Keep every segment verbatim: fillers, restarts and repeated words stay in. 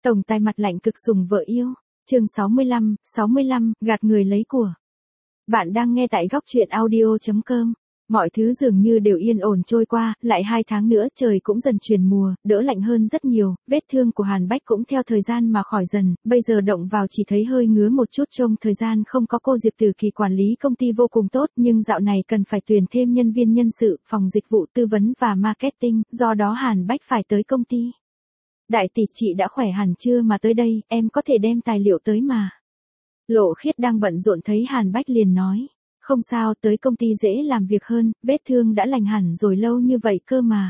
Tổng tài mặt lạnh cực sủng vợ yêu. Chương sáu mươi lăm, sáu mươi lăm, gạt người lấy của. Bạn đang nghe tại góc truyện audio chấm com. Mọi thứ dường như đều yên ổn trôi qua, lại hai tháng nữa trời cũng dần chuyển mùa, đỡ lạnh hơn rất nhiều, vết thương của Hàn Bách cũng theo thời gian mà khỏi dần, bây giờ động vào chỉ thấy hơi ngứa một chút. Trong thời gian không có cô Diệp Tử Kỳ quản lý công ty vô cùng tốt, nhưng dạo này cần phải tuyển thêm nhân viên nhân sự, phòng dịch vụ tư vấn và marketing, do đó Hàn Bách phải tới công ty. Đại tỷ, chị đã khỏe hẳn chưa mà tới đây, em có thể đem tài liệu tới mà. Lộ Khiết đang bận rộn thấy Hàn Bách liền nói. Không sao, tới công ty dễ làm việc hơn, vết thương đã lành hẳn rồi lâu như vậy cơ mà.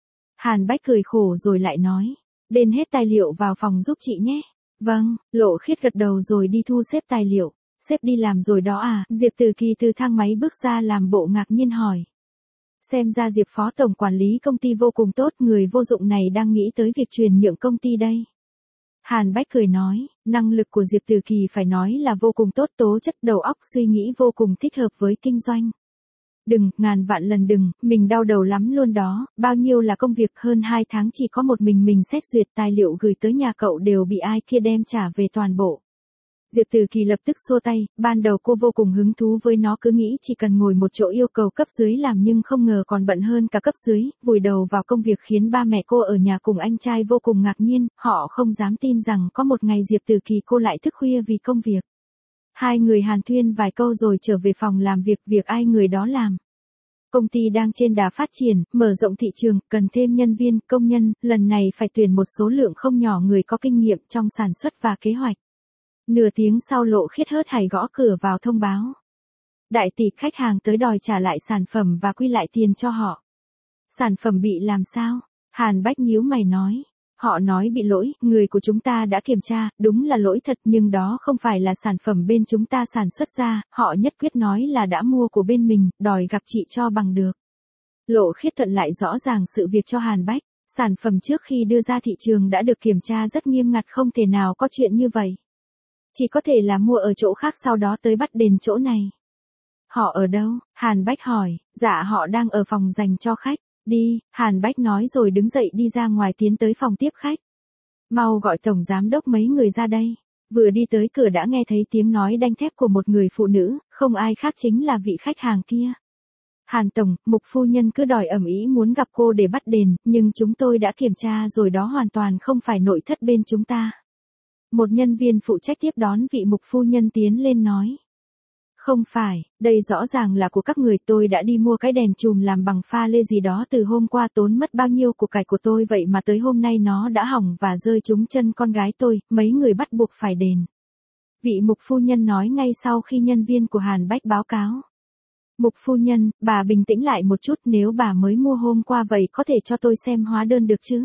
Hàn Bách cười khổ rồi lại nói. Đền hết tài liệu vào phòng giúp chị nhé. Vâng, Lộ Khiết gật đầu rồi đi thu xếp tài liệu. Sếp đi làm rồi đó à? Diệp Tử Kỳ từ thang máy bước ra làm bộ ngạc nhiên hỏi. Xem ra Diệp phó tổng quản lý công ty vô cùng tốt, người vô dụng này đang nghĩ tới việc chuyển nhượng công ty đây. Hàn Bách cười nói, năng lực của Diệp Tử Kỳ phải nói là vô cùng tốt, tố chất đầu óc suy nghĩ vô cùng thích hợp với kinh doanh. Đừng, ngàn vạn lần đừng, mình đau đầu lắm luôn đó, bao nhiêu là công việc, hơn hai tháng chỉ có một mình mình xét duyệt, tài liệu gửi tới nhà cậu đều bị ai kia đem trả về toàn bộ. Diệp Tử Kỳ lập tức xua tay, ban đầu cô vô cùng hứng thú với nó, cứ nghĩ chỉ cần ngồi một chỗ yêu cầu cấp dưới làm, nhưng không ngờ còn bận hơn cả cấp dưới, vùi đầu vào công việc khiến ba mẹ cô ở nhà cùng anh trai vô cùng ngạc nhiên, họ không dám tin rằng có một ngày Diệp Tử Kỳ cô lại thức khuya vì công việc. Hai người hàn thuyên vài câu rồi trở về phòng làm việc, việc ai người đó làm. Công ty đang trên đà phát triển, mở rộng thị trường, cần thêm nhân viên, công nhân, lần này phải tuyển một số lượng không nhỏ người có kinh nghiệm trong sản xuất và kế hoạch. Nửa tiếng sau Lộ Khiết hớt hải gõ cửa vào thông báo. Đại tỷ, khách hàng tới đòi trả lại sản phẩm và quy lại tiền cho họ. Sản phẩm bị làm sao? Hàn Bách nhíu mày nói. Họ nói bị lỗi, người của chúng ta đã kiểm tra, đúng là lỗi thật, nhưng đó không phải là sản phẩm bên chúng ta sản xuất ra, họ nhất quyết nói là đã mua của bên mình, đòi gặp chị cho bằng được. Lộ Khiết thuận lại rõ ràng sự việc cho Hàn Bách, sản phẩm trước khi đưa ra thị trường đã được kiểm tra rất nghiêm ngặt, không thể nào có chuyện như vậy. Chỉ có thể là mua ở chỗ khác sau đó tới bắt đền chỗ này. Họ ở đâu? Hàn Bách hỏi. Dạ họ đang ở phòng dành cho khách. Đi, Hàn Bách nói rồi đứng dậy đi ra ngoài tiến tới phòng tiếp khách. Mau gọi tổng giám đốc mấy người ra đây. Vừa đi tới cửa đã nghe thấy tiếng nói đanh thép của một người phụ nữ, không ai khác chính là vị khách hàng kia. Hàn tổng, Mục phu nhân cứ đòi ầm ĩ muốn gặp cô để bắt đền, nhưng chúng tôi đã kiểm tra rồi, đó hoàn toàn không phải nội thất bên chúng ta. Một nhân viên phụ trách tiếp đón vị Mục phu nhân tiến lên nói. Không phải, đây rõ ràng là của các người, tôi đã đi mua cái đèn chùm làm bằng pha lê gì đó từ hôm qua, tốn mất bao nhiêu của cải của tôi vậy mà tới hôm nay nó đã hỏng và rơi trúng chân con gái tôi, mấy người bắt buộc phải đền. Vị Mục phu nhân nói ngay sau khi nhân viên của Hàn Bách báo cáo. Mục phu nhân, bà bình tĩnh lại một chút, nếu bà mới mua hôm qua vậy có thể cho tôi xem hóa đơn được chứ?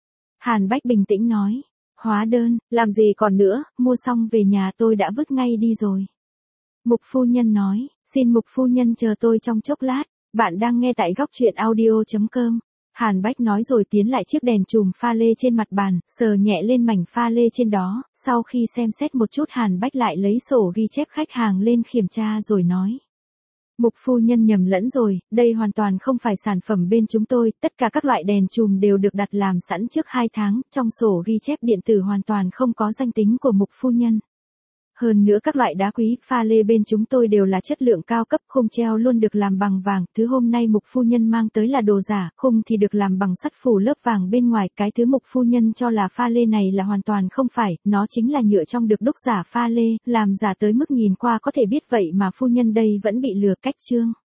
Hàn Bách bình tĩnh nói. Hóa đơn, làm gì còn nữa, mua xong về nhà tôi đã vứt ngay đi rồi. Mục phu nhân nói, xin Mục phu nhân chờ tôi trong chốc lát, bạn đang nghe tại góc truyện audio chấm com. Hàn Bách nói rồi tiến lại chiếc đèn chùm pha lê trên mặt bàn, sờ nhẹ lên mảnh pha lê trên đó, sau khi xem xét một chút Hàn Bách lại lấy sổ ghi chép khách hàng lên kiểm tra rồi nói. Mục phu nhân nhầm lẫn rồi, đây hoàn toàn không phải sản phẩm bên chúng tôi, tất cả các loại đèn chùm đều được đặt làm sẵn trước hai tháng, trong sổ ghi chép điện tử hoàn toàn không có danh tính của Mục phu nhân. Hơn nữa các loại đá quý, pha lê bên chúng tôi đều là chất lượng cao cấp, khung treo luôn được làm bằng vàng, thứ hôm nay Mục phu nhân mang tới là đồ giả, khung thì được làm bằng sắt phủ lớp vàng bên ngoài, cái thứ Mục phu nhân cho là pha lê này là hoàn toàn không phải, nó chính là nhựa trong được đúc giả pha lê, làm giả tới mức nhìn qua có thể biết vậy mà phu nhân đây vẫn bị lừa. Cách chương